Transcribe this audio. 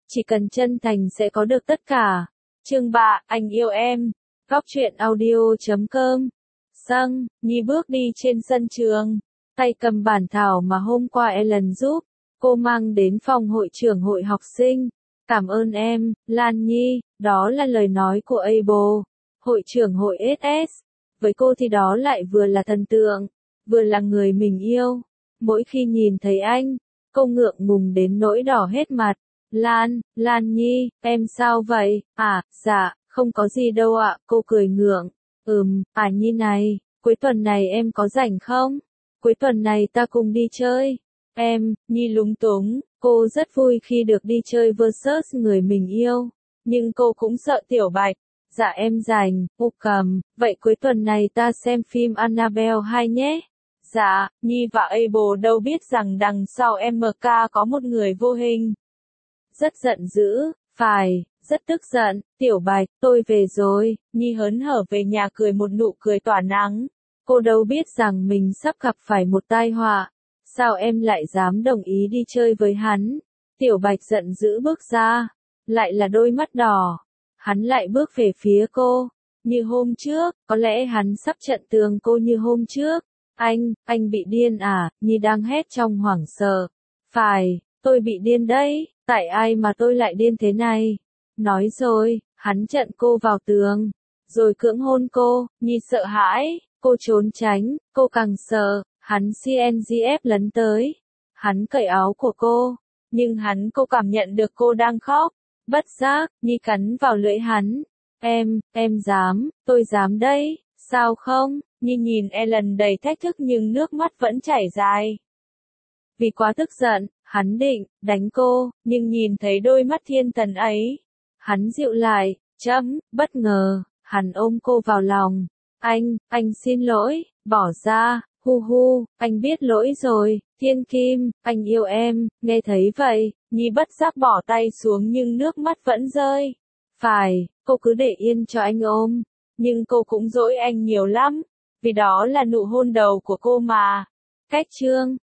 chỉ cần chân thành sẽ có được tất cả. Chương 3, anh yêu em. Góc truyện audio.com. Sang, Nhi bước đi trên sân trường, tay cầm bản thảo mà hôm qua Ellen giúp cô mang đến phòng hội trưởng hội học sinh. Cảm ơn em, Lan Nhi, đó là lời nói của Abel, hội trưởng hội SS. Với cô thì đó lại vừa là thần tượng, vừa là người mình yêu. Mỗi khi nhìn thấy anh, cô ngượng ngùng đến nỗi đỏ hết mặt. Lan Nhi, em sao vậy? À, dạ, không có gì đâu ạ, cô cười ngượng. Nhi này, cuối tuần này em có rảnh không? Cuối tuần này ta cùng đi chơi. Nhi lúng túng, cô rất vui khi được đi chơi versus người mình yêu. Nhưng cô cũng sợ Tiểu Bạch. Dạ em rảnh, cầm, vậy cuối tuần này ta xem phim Annabelle 2 nhé. Dạ, Nhi và Abel đâu biết rằng đằng sau MK có một người vô hình. Rất giận dữ, phải, rất tức giận, Tiểu Bạch, tôi về rồi. Nhi hớn hở về nhà cười một nụ cười tỏa nắng. Cô đâu biết rằng mình sắp gặp phải một tai họa. Sao em lại dám đồng ý đi chơi với hắn? Tiểu Bạch giận dữ bước ra, lại là đôi mắt đỏ. Hắn lại bước về phía cô, như hôm trước, có lẽ hắn sắp chặn tường cô như hôm trước. Anh bị điên à? Nhi đang hét trong hoảng sợ. Phải, tôi bị điên đấy, tại ai mà tôi lại điên thế này? Nói rồi, hắn chặn cô vào tường, rồi cưỡng hôn cô. Nhi sợ hãi, cô trốn tránh, cô càng sợ, hắn CNGF lấn tới. Hắn cởi áo của cô, nhưng cô cảm nhận được cô đang khóc. Bất giác, Nhi cắn vào lưỡi hắn. Em dám, tôi dám đấy, sao không? Nhi nhìn Ellen đầy thách thức nhưng nước mắt vẫn chảy dài. Vì quá tức giận, hắn định đánh cô, nhưng nhìn thấy đôi mắt thiên thần ấy, hắn dịu lại. Bất ngờ, hắn ôm cô vào lòng. Anh xin lỗi, bỏ ra, anh biết lỗi rồi, Thiên Kim, anh yêu em. Nghe thấy vậy, Nhi bất giác bỏ tay xuống nhưng nước mắt vẫn rơi. Phải, cô cứ để yên cho anh ôm, nhưng cô cũng dỗi anh nhiều lắm, vì đó là nụ hôn đầu của cô mà. Cách chương